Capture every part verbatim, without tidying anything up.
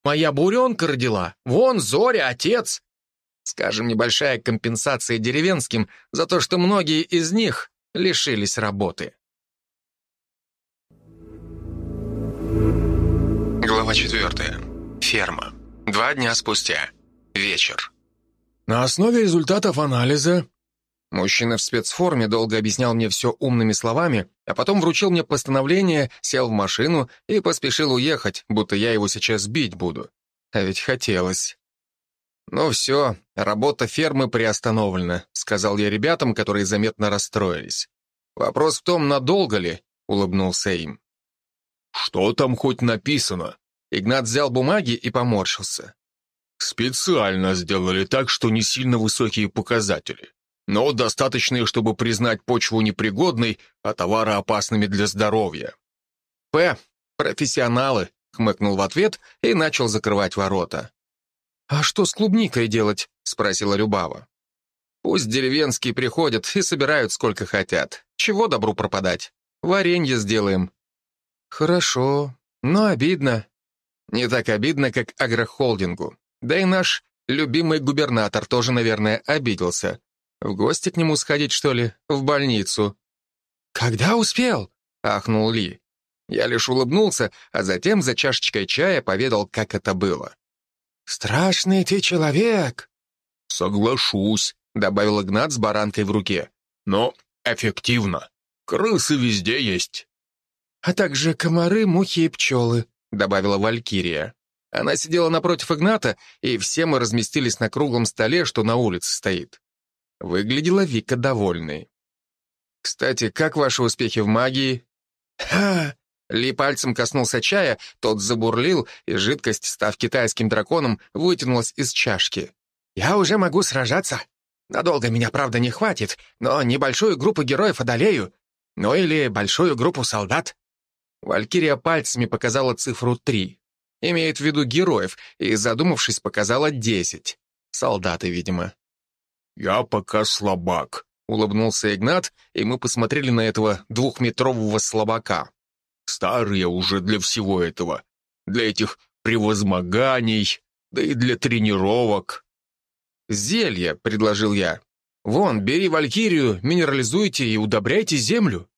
Моя буренка родила. Вон, Зоря, отец. Скажем, небольшая компенсация деревенским за то, что многие из них лишились работы. Глава четвертая. Ферма. Два дня спустя. Вечер. На основе результатов анализа... Мужчина в спецформе долго объяснял мне все умными словами, а потом вручил мне постановление, сел в машину и поспешил уехать, будто я его сейчас бить буду. А ведь хотелось. «Ну все, работа фермы приостановлена», — сказал я ребятам, которые заметно расстроились. «Вопрос в том, надолго ли?» — улыбнулся им. «Что там хоть написано?» Игнат взял бумаги и поморщился. «Специально сделали так, что не сильно высокие показатели, но достаточные, чтобы признать почву непригодной, а товары опасными для здоровья». «П, профессионалы», — хмыкнул в ответ и начал закрывать ворота. «А что с клубникой делать?» — спросила Любава. «Пусть деревенские приходят и собирают сколько хотят. Чего добру пропадать? Варенье сделаем». «Хорошо, но обидно». «Не так обидно, как агрохолдингу. Да и наш любимый губернатор тоже, наверное, обиделся. В гости к нему сходить, что ли? В больницу?» «Когда успел?» — ахнул Ли. Я лишь улыбнулся, а затем за чашечкой чая поведал, как это было. «Страшный ты человек!» «Соглашусь», — добавил Игнат с баранкой в руке. «Но эффективно. Крысы везде есть». «А также комары, мухи и пчелы», — добавила Валькирия. Она сидела напротив Игната, и все мы разместились на круглом столе, что на улице стоит. Выглядела Вика довольной. «Кстати, как ваши успехи в магии?» «Ха!» Ли пальцем коснулся чая, тот забурлил, и жидкость, став китайским драконом, вытянулась из чашки. «Я уже могу сражаться. Надолго меня, правда, не хватит, но небольшую группу героев одолею. Ну или большую группу солдат». Валькирия пальцами показала цифру три. Имеет в виду героев, и, задумавшись, показала десять. Солдаты, видимо. «Я пока слабак», — улыбнулся Игнат, и мы посмотрели на этого двухметрового слабака. «Старые уже для всего этого. Для этих превозмоганий, да и для тренировок». «Зелье», — предложил я. «Вон, бери валькирию, минерализуйте и удобряйте землю».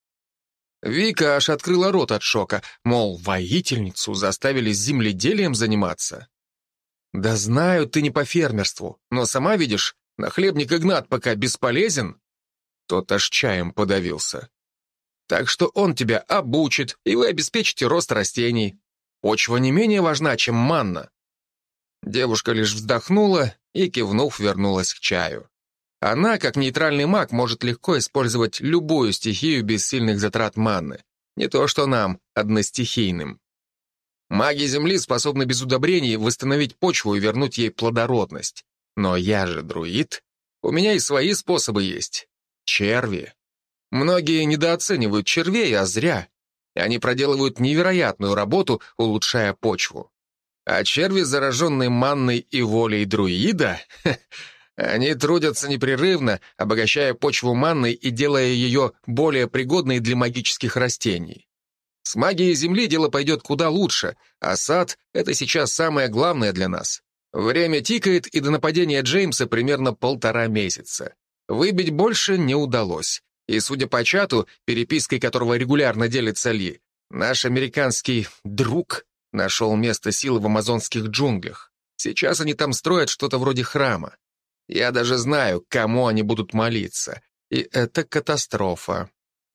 Вика аж открыла рот от шока, мол, воительницу заставили земледелием заниматься. «Да знаю, ты не по фермерству, но сама видишь, нахлебник Игнат пока бесполезен». Тот аж чаем подавился. «Так что он тебя обучит, и вы обеспечите рост растений. Почва не менее важна, чем манна». Девушка лишь вздохнула и, кивнув, вернулась к чаю. Она, как нейтральный маг, может легко использовать любую стихию без сильных затрат манны. Не то что нам, одностихийным. Маги Земли способны без удобрений восстановить почву и вернуть ей плодородность. Но я же друид. У меня и свои способы есть. Черви. Многие недооценивают червей, а зря. Они проделывают невероятную работу, улучшая почву. А черви, зараженные манной и волей друида... Они трудятся непрерывно, обогащая почву манной и делая ее более пригодной для магических растений. С магией Земли дело пойдет куда лучше, а сад — это сейчас самое главное для нас. Время тикает, и до нападения Джеймса примерно полтора месяца. Выбить больше не удалось. И, судя по чату, перепиской которого регулярно делится Ли, наш американский «друг» нашел место силы в амазонских джунглях. Сейчас они там строят что-то вроде храма. Я даже знаю, кому они будут молиться. И это катастрофа.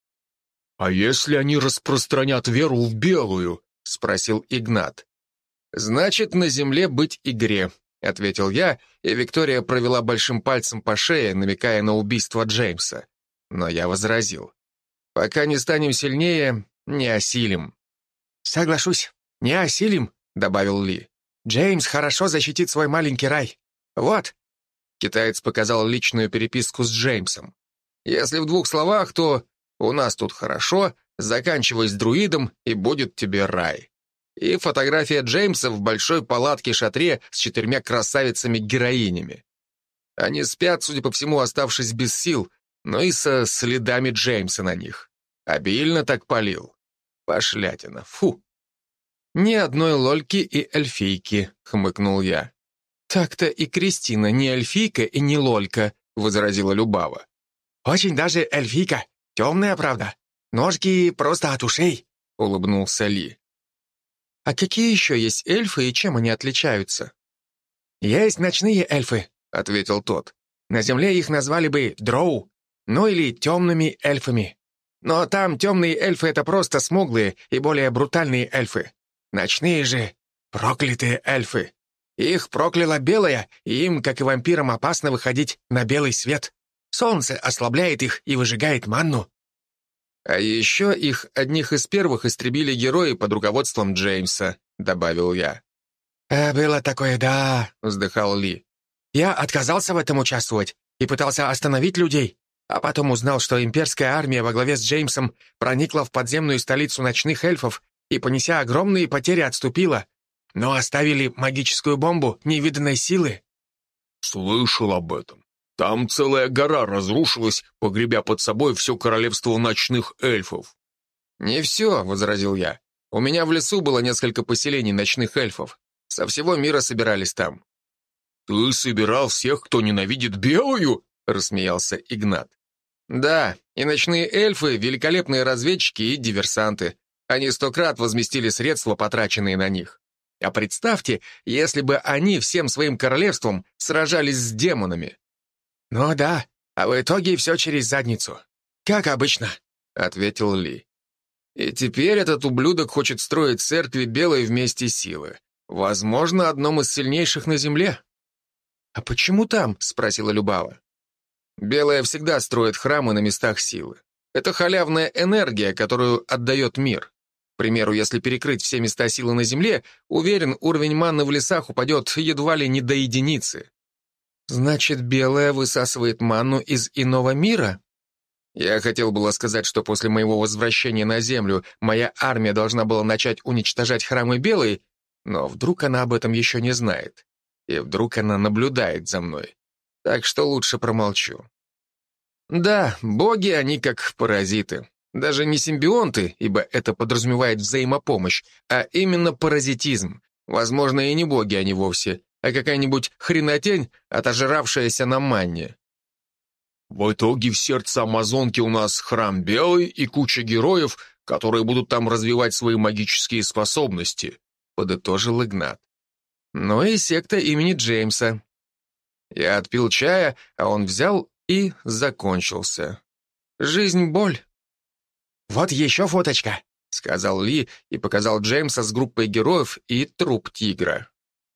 «А если они распространят веру в белую?» — спросил Игнат. «Значит, на земле быть игре», — ответил я, и Виктория провела большим пальцем по шее, намекая на убийство Джеймса. Но я возразил. «Пока не станем сильнее, не осилим». «Соглашусь, не осилим», — добавил Ли. «Джеймс хорошо защитит свой маленький рай. Вот». Китаец показал личную переписку с Джеймсом. «Если в двух словах, то у нас тут хорошо, заканчивай с друидом, и будет тебе рай». И фотография Джеймса в большой палатке-шатре с четырьмя красавицами-героинями. Они спят, судя по всему, оставшись без сил, но и со следами Джеймса на них. Обильно так полил. Пошлятина, фу. Ни одной лольки и эльфийки, хмыкнул я. «Так-то и Кристина не эльфийка и не лолька», — возразила Любава. «Очень даже эльфийка. Темная, правда. Ножки просто от ушей», — улыбнулся Ли. «А какие еще есть эльфы и чем они отличаются?» «Есть ночные эльфы», — ответил тот. «На земле их назвали бы дроу, ну или темными эльфами. Но там темные эльфы — это просто смуглые и более брутальные эльфы. Ночные же — проклятые эльфы. Их прокляла белая, и им, как и вампирам, опасно выходить на белый свет. Солнце ослабляет их и выжигает манну». «А еще их одних из первых истребили герои под руководством Джеймса», — добавил я. «Э, «Было такое, да», — вздыхал Ли. «Я отказался в этом участвовать и пытался остановить людей, а потом узнал, что имперская армия во главе с Джеймсом проникла в подземную столицу ночных эльфов и, понеся огромные потери, отступила, но оставили магическую бомбу невиданной силы». «Слышал об этом. Там целая гора разрушилась, погребя под собой все королевство ночных эльфов». «Не все», — возразил я. «У меня в лесу было несколько поселений ночных эльфов. Со всего мира собирались там». «Ты собирал всех, кто ненавидит белую?» — рассмеялся Игнат. «Да, и ночные эльфы — великолепные разведчики и диверсанты. Они сто крат возместили средства, потраченные на них. А представьте, если бы они всем своим королевством сражались с демонами». «Ну да, а в итоге все через задницу. Как обычно», — ответил Ли. «И теперь этот ублюдок хочет строить церкви белой вместе силы. Возможно, одном из сильнейших на земле». «А почему там?» — спросила Любава. «Белая всегда строит храмы на местах силы. Это халявная энергия, которую отдает мир. К примеру, если перекрыть все места силы на земле, уверен, уровень манны в лесах упадет едва ли не до единицы». «Значит, белая высасывает манну из иного мира?» Я хотел было сказать, что после моего возвращения на Землю моя армия должна была начать уничтожать храмы белой, но вдруг она об этом еще не знает. И вдруг она наблюдает за мной. Так что лучше промолчу. Да, боги, они как паразиты. Даже не симбионты, ибо это подразумевает взаимопомощь, а именно паразитизм. Возможно, и не боги они вовсе, а какая-нибудь хренотень, отожравшаяся на манне. «В итоге в сердце Амазонки у нас храм белый и куча героев, которые будут там развивать свои магические способности», — подытожил Игнат. «Ну и секта имени Джеймса». Я отпил чая, а он взял и закончился. Жизнь — боль. «Вот еще фоточка», — сказал Ли и показал Джеймса с группой героев и труп тигра.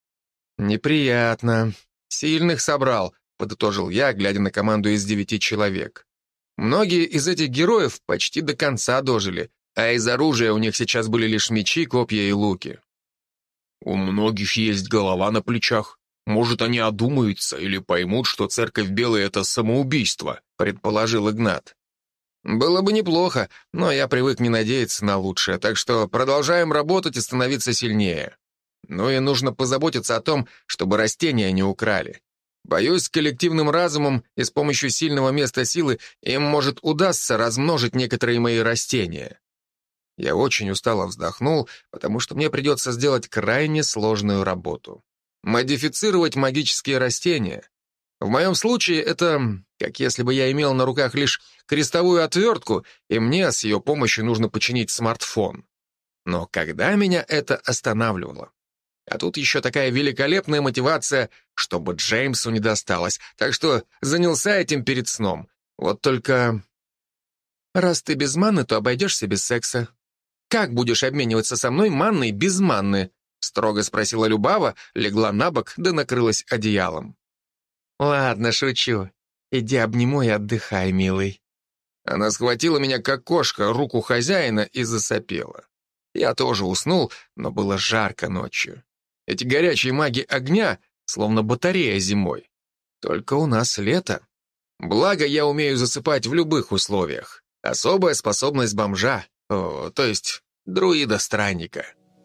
«Неприятно. Сильных собрал», — подытожил я, глядя на команду из девяти человек. «Многие из этих героев почти до конца дожили, а из оружия у них сейчас были лишь мечи, копья и луки». «У многих есть голова на плечах. Может, они одумаются или поймут, что церковь белая — это самоубийство», — предположил Игнат. «Было бы неплохо, но я привык не надеяться на лучшее, так что продолжаем работать и становиться сильнее. Ну и нужно позаботиться о том, чтобы растения не украли. Боюсь, с коллективным разумом и с помощью сильного места силы им может удастся размножить некоторые мои растения». Я очень устало вздохнул, потому что мне придется сделать крайне сложную работу. Модифицировать магические растения. В моем случае это как если бы я имел на руках лишь крестовую отвертку, и мне с ее помощью нужно починить смартфон. Но когда меня это останавливало? А тут еще такая великолепная мотивация, чтобы Джеймсу не досталось, так что занялся этим перед сном. Вот только... Раз ты без манны, то обойдешься без секса. Как будешь обмениваться со мной манной без манны? Строго спросила Любава, легла на бок, да накрылась одеялом. Ладно, шучу. Иди обниму и отдыхай, милый. Она схватила меня, как кошка, руку хозяина и засопела. Я тоже уснул, но было жарко ночью. Эти горячие маги огня, словно батарея зимой. Только у нас лето. Благо, я умею засыпать в любых условиях. Особая способность бомжа, о, то есть друида-странника.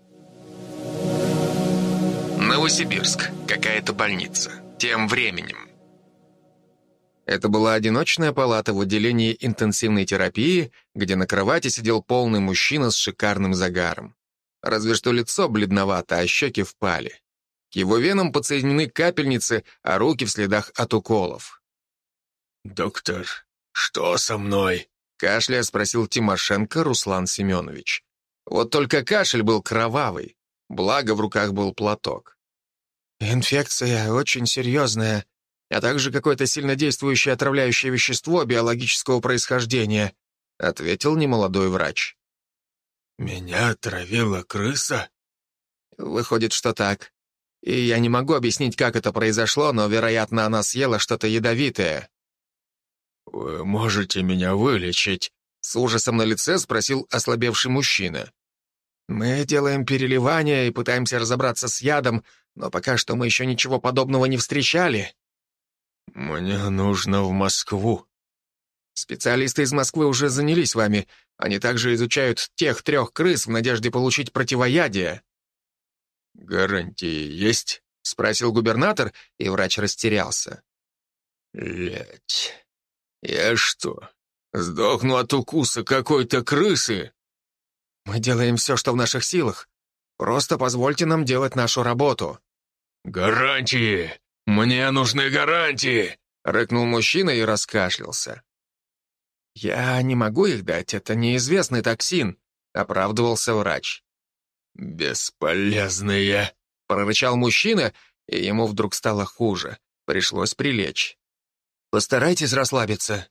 Новосибирск. Какая-то больница. Тем временем. Это была одиночная палата в отделении интенсивной терапии, где на кровати сидел полный мужчина с шикарным загаром. Разве что лицо бледновато, а щеки впали. К его венам подсоединены капельницы, а руки в следах от уколов. «Доктор, что со мной?» — кашляя спросил Тимошенко Руслан Семенович. Вот только кашель был кровавый, благо в руках был платок. «Инфекция очень серьезная, а также какое-то сильнодействующее отравляющее вещество биологического происхождения», ответил немолодой врач. «Меня отравила крыса?» «Выходит, что так. И я не могу объяснить, как это произошло, но, вероятно, она съела что-то ядовитое». «Вы можете меня вылечить?» С ужасом на лице спросил ослабевший мужчина. «Мы делаем переливания и пытаемся разобраться с ядом, но пока что мы еще ничего подобного не встречали». «Мне нужно в Москву». «Специалисты из Москвы уже занялись вами. Они также изучают тех трех крыс в надежде получить противоядие». «Гарантии есть?» — спросил губернатор, и врач растерялся. «Блядь, я что, сдохну от укуса какой-то крысы?» «Мы делаем все, что в наших силах. Просто позвольте нам делать нашу работу». «Гарантии! Мне нужны гарантии!» — рыкнул мужчина и раскашлялся. «Я не могу их дать, это неизвестный токсин», — оправдывался врач. «Бесполезные!» — прорычал мужчина, и ему вдруг стало хуже. Пришлось прилечь. «Постарайтесь расслабиться».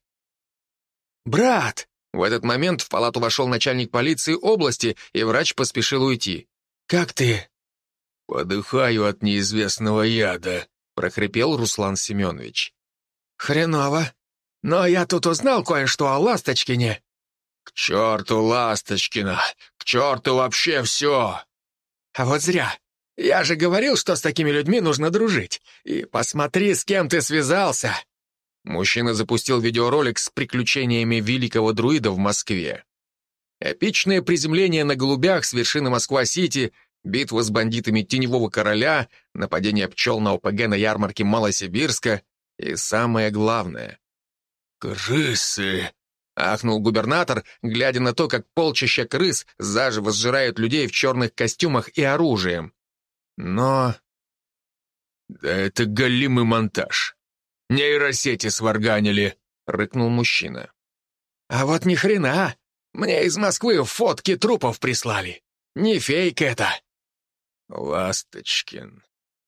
«Брат!» В этот момент в палату вошел начальник полиции области, и врач поспешил уйти. «Как ты?» «Подыхаю от неизвестного яда», — прохрипел Руслан Семенович. «Хреново. Но я тут узнал кое-что о Ласточкине». «К черту Ласточкина! К черту вообще все!» «А вот зря. Я же говорил, что с такими людьми нужно дружить. И посмотри, с кем ты связался». Мужчина запустил видеоролик с приключениями великого друида в Москве. Эпичное приземление на голубях с вершины Москва-Сити, битва с бандитами Теневого Короля, нападение пчел на ОПГ на ярмарке Малосибирска и самое главное. «Крысы!» — ахнул губернатор, глядя на то, как полчища крыс заживо сжирают людей в черных костюмах и оружием. Но... «Да это галимый монтаж. Нейросети сварганили», — рыкнул мужчина. «А вот ни хрена! Мне из Москвы фотки трупов прислали. Не фейк это!» «Ласточкин.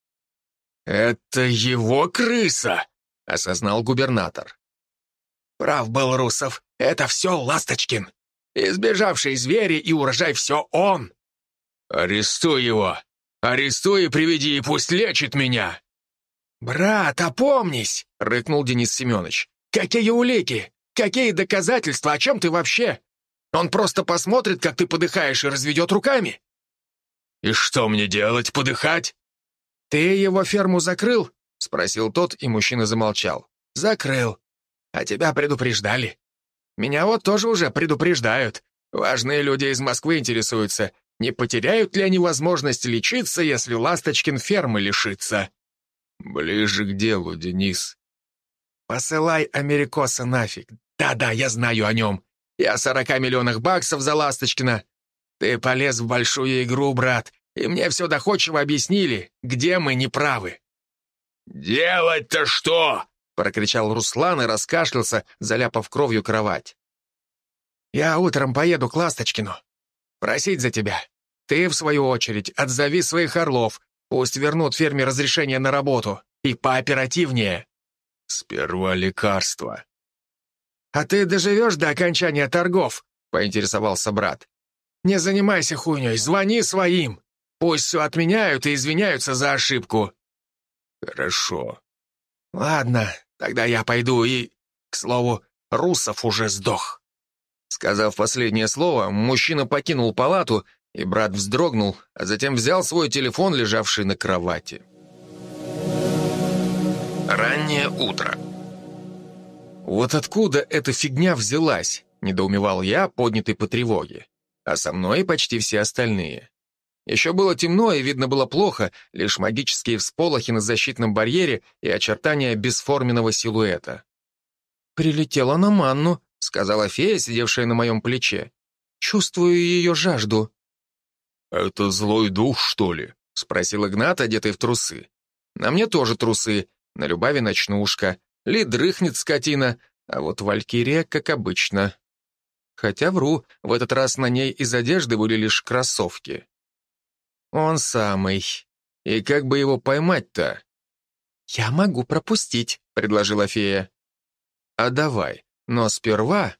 Это его крыса!» — осознал губернатор. «Прав был Русов. Это все Ласточкин. Избежавший звери и урожай все он!» «Арестуй его! Арестуй и приведи, и пусть лечит меня!» «Брат, опомнись!» — рыкнул Денис Семенович. «Какие улики? Какие доказательства? О чем ты вообще? Он просто посмотрит, как ты подыхаешь, и разведет руками». «И что мне делать, подыхать?» «Ты его ферму закрыл?» — спросил тот, и мужчина замолчал. «Закрыл. А тебя предупреждали. Меня вот тоже уже предупреждают. Важные люди из Москвы интересуются, не потеряют ли они возможность лечиться, если Ласточкин фермы лишится». «Ближе к делу, Денис». «Посылай Америкоса нафиг. Да-да, я знаю о нем. И о сорока миллионах баксов за Ласточкина. Ты полез в большую игру, брат, и мне все доходчиво объяснили, где мы неправы». «Делать-то что?» — прокричал Руслан и раскашлялся, заляпав кровью кровать. «Я утром поеду к Ласточкину. Просить за тебя. Ты, в свою очередь, отзови своих орлов. Пусть вернут ферме разрешение на работу. И пооперативнее». «Сперва лекарства». «А ты доживешь до окончания торгов?» — поинтересовался брат. «Не занимайся хуйней, звони своим. Пусть все отменяют и извиняются за ошибку». «Хорошо». «Ладно, тогда я пойду и... К слову, Русов уже сдох». Сказав последнее слово, мужчина покинул палату, и брат вздрогнул, а затем взял свой телефон, лежавший на кровати. Раннее утро. «Вот откуда эта фигня взялась?» — недоумевал я, поднятый по тревоге. А со мной и почти все остальные. Еще было темно, и видно было плохо, лишь магические всполохи на защитном барьере и очертания бесформенного силуэта. «Прилетела на манну», — сказала фея, сидевшая на моем плече. «Чувствую ее жажду». «Это злой дух, что ли?» — спросил Игнат, одетый в трусы. «На мне тоже трусы, на Любави ночнушка. Ли дрыхнет скотина, а вот Валькирия, как обычно». Хотя вру, в этот раз на ней из одежды были лишь кроссовки. «Он самый. И как бы его поймать-то?» «Я могу пропустить», — предложила фея. «А давай, но сперва...»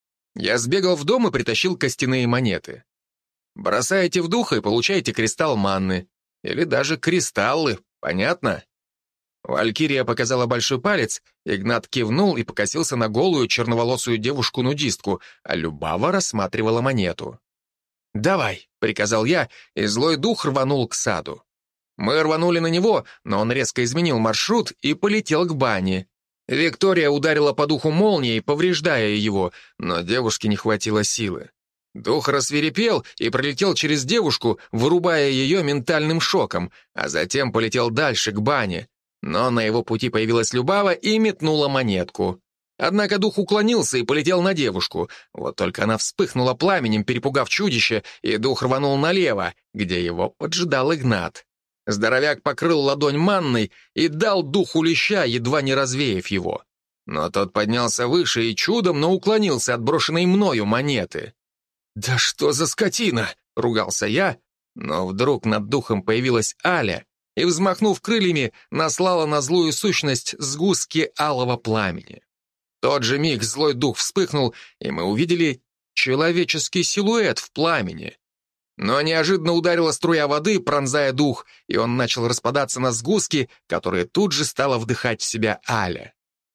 Я сбегал в дом и притащил костяные монеты. Бросаете в духа и получаете кристалл манны. Или даже кристаллы, понятно? Валькирия показала большой палец, Игнат кивнул и покосился на голую черноволосую девушку-нудистку, а Любава рассматривала монету. «Давай», — приказал я, и злой дух рванул к саду. Мы рванули на него, но он резко изменил маршрут и полетел к бане. Виктория ударила по духу молнией, повреждая его, но девушке не хватило силы. Дух рассвирепел и пролетел через девушку, вырубая ее ментальным шоком, а затем полетел дальше, к бане. Но на его пути появилась Любава и метнула монетку. Однако дух уклонился и полетел на девушку. Вот только она вспыхнула пламенем, перепугав чудище, и дух рванул налево, где его поджидал Игнат. Здоровяк покрыл ладонь манной и дал духу леща, едва не развеяв его. Но тот поднялся выше и чудом, но уклонился от брошенной мною монеты. «Да что за скотина!» — ругался я, но вдруг над духом появилась Аля и, взмахнув крыльями, наслала на злую сущность сгустки алого пламени. В тот же миг злой дух вспыхнул, и мы увидели человеческий силуэт в пламени. Но неожиданно ударила струя воды, пронзая дух, и он начал распадаться на сгустки, которые тут же стала вдыхать в себя Аля.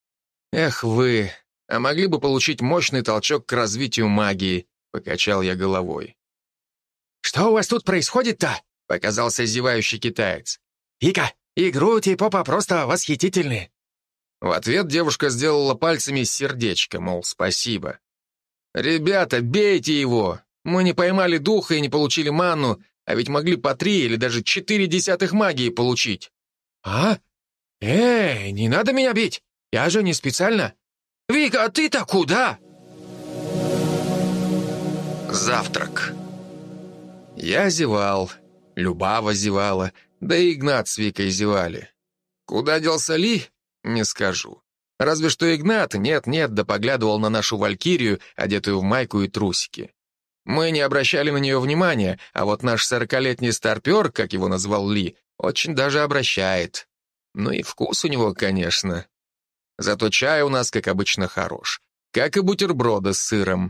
«Эх вы, а могли бы получить мощный толчок к развитию магии», — покачал я головой. «Что у вас тут происходит-то?» — показался зевающий китаец. «Вика, и грудь, и попа просто восхитительные». В ответ девушка сделала пальцами сердечко, мол, спасибо. «Ребята, бейте его! Мы не поймали духа и не получили манну, а ведь могли по три или даже четыре десятых магии получить». «А? Эй, не надо меня бить! Я же не специально!» «Вика, а ты-то куда?» Завтрак. Я зевал, Любава зевала, да и Игнат с Викой зевали. Куда делся Ли, не скажу. Разве что Игнат нет-нет да поглядывал на нашу Валькирию, одетую в майку и трусики. Мы не обращали на нее внимания, а вот наш сорокалетний старпер, как его назвал Ли, очень даже обращает. Ну и вкус у него, конечно. Зато чай у нас, как обычно, хорош. Как и бутерброды с сыром.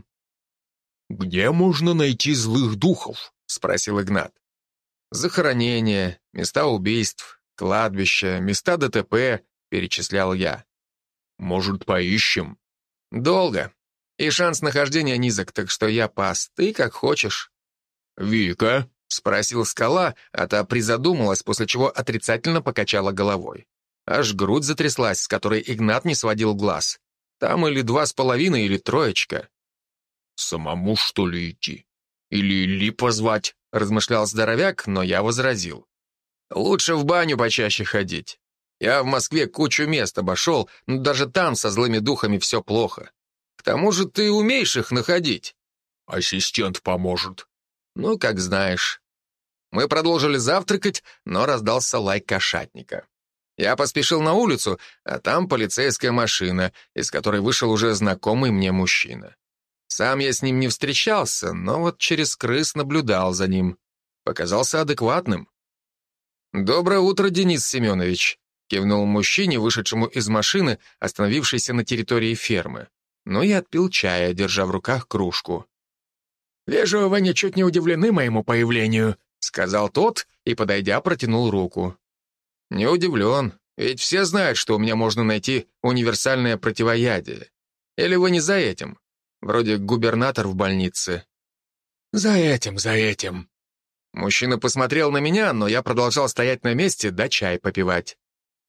«Где можно найти злых духов?» — спросил Игнат. «Захоронения, места убийств, кладбища, места ДТП», — перечислял я. «Может, поищем?» «Долго. И шанс нахождения низок, так что я пас. Ты как хочешь». «Вика?» — спросил Скала, а та призадумалась, после чего отрицательно покачала головой. Аж грудь затряслась, с которой Игнат не сводил глаз. Там или два с половиной, или троечка. «Самому, что ли, идти? Или Ли позвать?» — размышлял здоровяк, но я возразил. «Лучше в баню почаще ходить. Я в Москве кучу мест обошел, но даже там со злыми духами все плохо. К тому же ты умеешь их находить». «Ассистент поможет». «Ну, как знаешь». Мы продолжили завтракать, но раздался лай кошатника. Я поспешил на улицу, а там полицейская машина, из которой вышел уже знакомый мне мужчина. Сам я с ним не встречался, но вот через крыс наблюдал за ним. Показался адекватным. «Доброе утро, Денис Семенович», — кивнул мужчине, вышедшему из машины, остановившейся на территории фермы. Но я отпил чая, держа в руках кружку. «Вижу, вы ничуть не удивлены моему появлению», — сказал тот и, подойдя, протянул руку. «Не удивлен, ведь все знают, что у меня можно найти универсальное противоядие. Или вы не за этим? Вроде губернатор в больнице». «За этим, за этим». Мужчина посмотрел на меня, но я продолжал стоять на месте да чай попивать.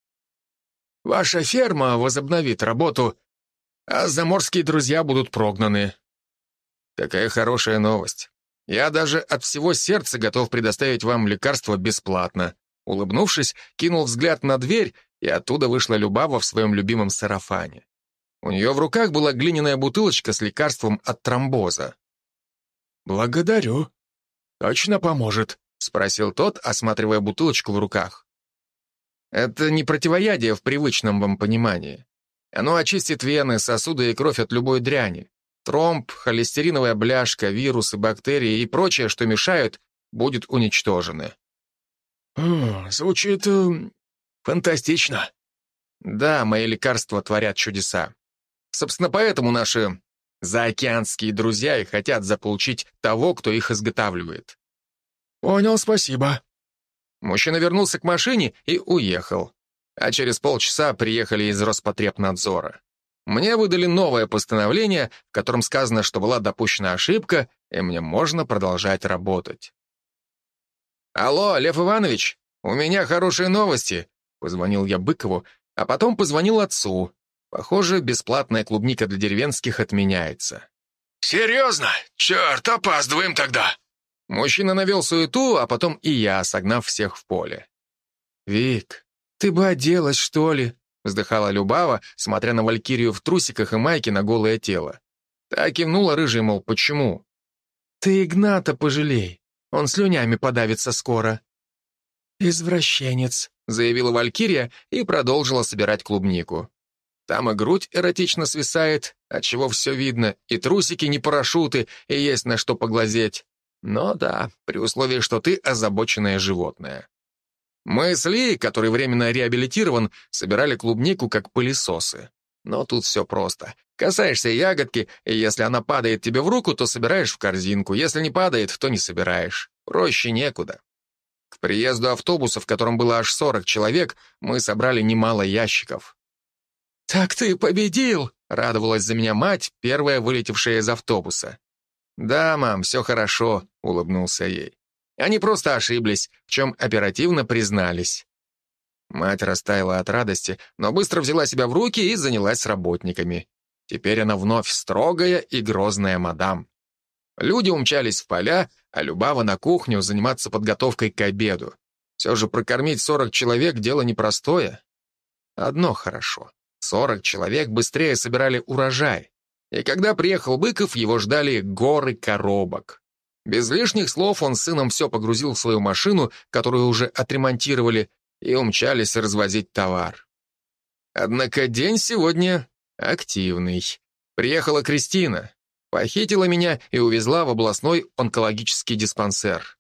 «Ваша ферма возобновит работу, а заморские друзья будут прогнаны». «Какая хорошая новость. Я даже от всего сердца готов предоставить вам лекарство бесплатно». Улыбнувшись, кинул взгляд на дверь, и оттуда вышла Любава в своем любимом сарафане. У нее в руках была глиняная бутылочка с лекарством от тромбоза. «Благодарю. Точно поможет», — спросил тот, осматривая бутылочку в руках. «Это не противоядие в привычном вам понимании. Оно очистит вены, сосуды и кровь от любой дряни. Тромб, холестериновая бляшка, вирусы, бактерии и прочее, что мешают, будет уничтожены». М, звучит э, фантастично. Да, мои лекарства творят чудеса. Собственно, поэтому наши заокеанские друзья и хотят заполучить того, кто их изготавливает. Понял, спасибо. Мужчина вернулся к машине и уехал. А через полчаса приехали из Роспотребнадзора. Мне выдали новое постановление, в котором сказано, что была допущена ошибка, и мне можно продолжать работать. «Алло, Лев Иванович, у меня хорошие новости», — позвонил я Быкову, а потом позвонил отцу. Похоже, бесплатная клубника для деревенских отменяется. Серьезно? Черт, опаздываем тогда. Мужчина навел суету, а потом и я, согнав всех в поле. «Вик, ты бы оделась, что ли?» — вздыхала Любава, смотря на Валькирию в трусиках и майке на голое тело. Та кивнула рыжей, мол, почему? «Ты Игната пожалей, он слюнями подавится скоро». «Извращенец», — заявила Валькирия и продолжила собирать клубнику. Там и грудь эротично свисает, отчего все видно, и трусики не парашюты, и есть на что поглазеть. Но да, при условии, что ты озабоченное животное. Мы с Ли, который временно реабилитирован, собирали клубнику как пылесосы. Но тут все просто. Касаешься ягодки, и если она падает тебе в руку, то собираешь в корзинку. Если не падает, то не собираешь. Проще некуда. К приезду автобуса, в котором было аж сорок человек, мы собрали немало ящиков. «Так ты победил!» — радовалась за меня мать, первая вылетевшая из автобуса. «Да, мам, все хорошо», — улыбнулся ей. Они просто ошиблись, в чем оперативно признались. Мать растаяла от радости, но быстро взяла себя в руки и занялась работниками. Теперь она вновь строгая и грозная мадам. Люди умчались в поля, а Любава на кухню заниматься подготовкой к обеду. Все же прокормить сорок человек — дело непростое. Одно хорошо. сорок человек быстрее собирали урожай. И когда приехал Быков, его ждали горы коробок. Без лишних слов он с сыном все погрузил в свою машину, которую уже отремонтировали, и умчались развозить товар. Однако день сегодня активный. Приехала Кристина, похитила меня и увезла в областной онкологический диспансер.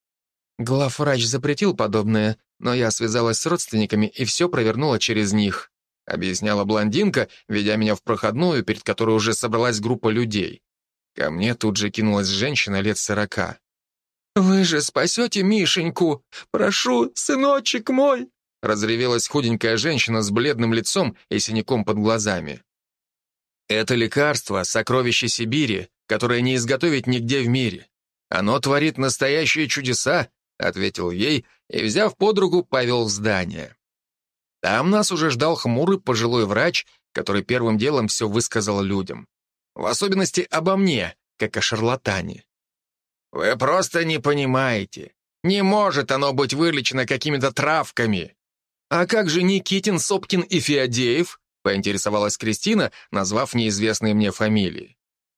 Главврач запретил подобное, но я связалась с родственниками и все провернула через них, объясняла блондинка, ведя меня в проходную, перед которой уже собралась группа людей. Ко мне тут же кинулась женщина лет сорока. «Вы же спасете Мишеньку! Прошу, сыночек мой!» разревелась худенькая женщина с бледным лицом и синяком под глазами. «Это лекарство — сокровище Сибири, которое не изготовить нигде в мире. Оно творит настоящие чудеса», — ответил ей и, взяв под руку, повел в здание. Там нас уже ждал хмурый пожилой врач, который первым делом все высказал людям. В особенности обо мне, как о шарлатане. «Вы просто не понимаете. Не может оно быть вылечено какими-то травками». «А как же Никитин, Сопкин и Феодеев?» — поинтересовалась Кристина, назвав неизвестные мне фамилии.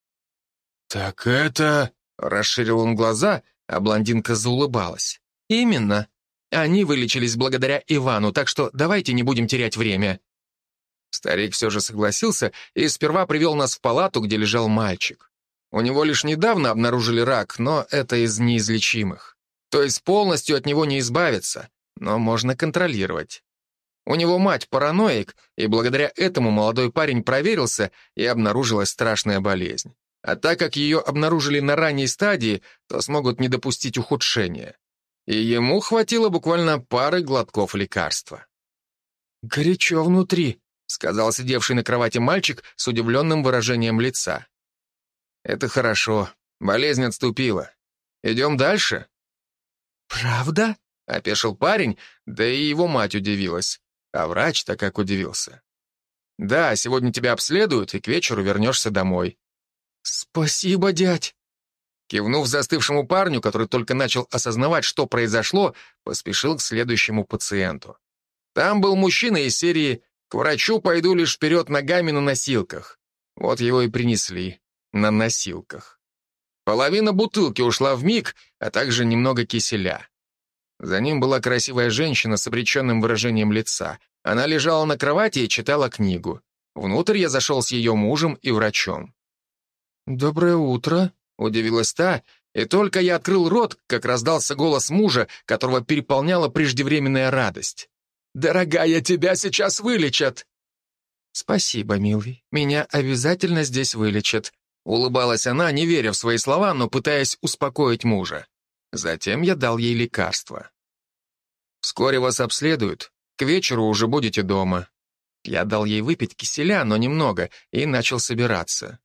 «Так это...» — расширил он глаза, а блондинка заулыбалась. «Именно. Они вылечились благодаря Ивану, так что давайте не будем терять время». Старик все же согласился и сперва привел нас в палату, где лежал мальчик. У него лишь недавно обнаружили рак, но это из неизлечимых. То есть полностью от него не избавиться, но можно контролировать. У него мать параноик, и благодаря этому молодой парень проверился, и обнаружилась страшная болезнь. А так как ее обнаружили на ранней стадии, то смогут не допустить ухудшения. И ему хватило буквально пары глотков лекарства. «Горячо внутри», — сказал сидевший на кровати мальчик с удивленным выражением лица. «Это хорошо. Болезнь отступила. Идем дальше?» «Правда?» — опешил парень, да и его мать удивилась. А врач-то как удивился. «Да, сегодня тебя обследуют, и к вечеру вернешься домой». «Спасибо, дядь!» Кивнув застывшему парню, который только начал осознавать, что произошло, поспешил к следующему пациенту. Там был мужчина из серии «К врачу пойду лишь вперед ногами на носилках». Вот его и принесли на носилках. Половина бутылки ушла в миг, а также немного киселя. За ним была красивая женщина с обреченным выражением лица. Она лежала на кровати и читала книгу. Внутрь я зашел с ее мужем и врачом. «Доброе утро», — удивилась та, и только я открыл рот, как раздался голос мужа, которого переполняла преждевременная радость. «Дорогая, тебя сейчас вылечат!» «Спасибо, милый, меня обязательно здесь вылечат», — улыбалась она, не веря в свои слова, но пытаясь успокоить мужа. Затем я дал ей лекарство. «Вскоре вас обследуют, к вечеру уже будете дома». Я дал ей выпить киселя, но немного, и начал собираться.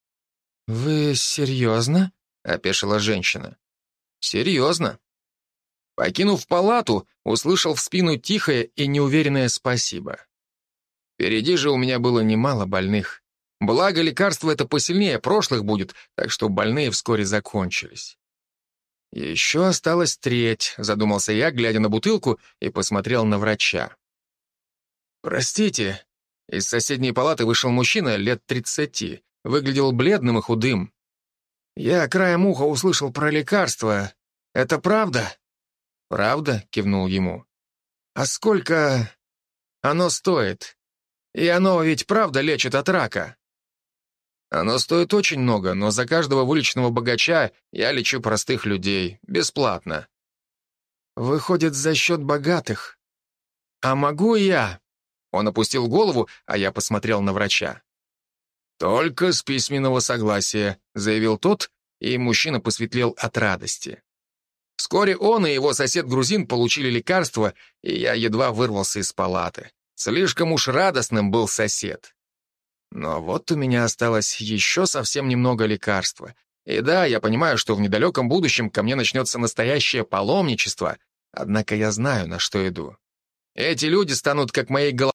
«Вы серьезно?» — опешила женщина. «Серьезно». Покинув палату, услышал в спину тихое и неуверенное спасибо. Впереди же у меня было немало больных. Благо, лекарство это посильнее прошлых будет, так что больные вскоре закончились. «Еще осталась треть», — задумался я, глядя на бутылку, и посмотрел на врача. «Простите». Из соседней палаты вышел мужчина лет тридцати, выглядел бледным и худым. «Я краем уха услышал про лекарство. Это правда?» «Правда?» — кивнул ему. «А сколько оно стоит? И оно ведь правда лечит от рака?» «Оно стоит очень много, но за каждого вылеченного богача я лечу простых людей, бесплатно». «Выходит, за счет богатых. А могу я?» Он опустил голову, а я посмотрел на врача. «Только с письменного согласия», — заявил тот, и мужчина посветлел от радости. Вскоре он и его сосед-грузин получили лекарство, и я едва вырвался из палаты. Слишком уж радостным был сосед. Но вот у меня осталось еще совсем немного лекарства. И да, я понимаю, что в недалеком будущем ко мне начнется настоящее паломничество, однако я знаю, на что иду. Эти люди станут как моей головой,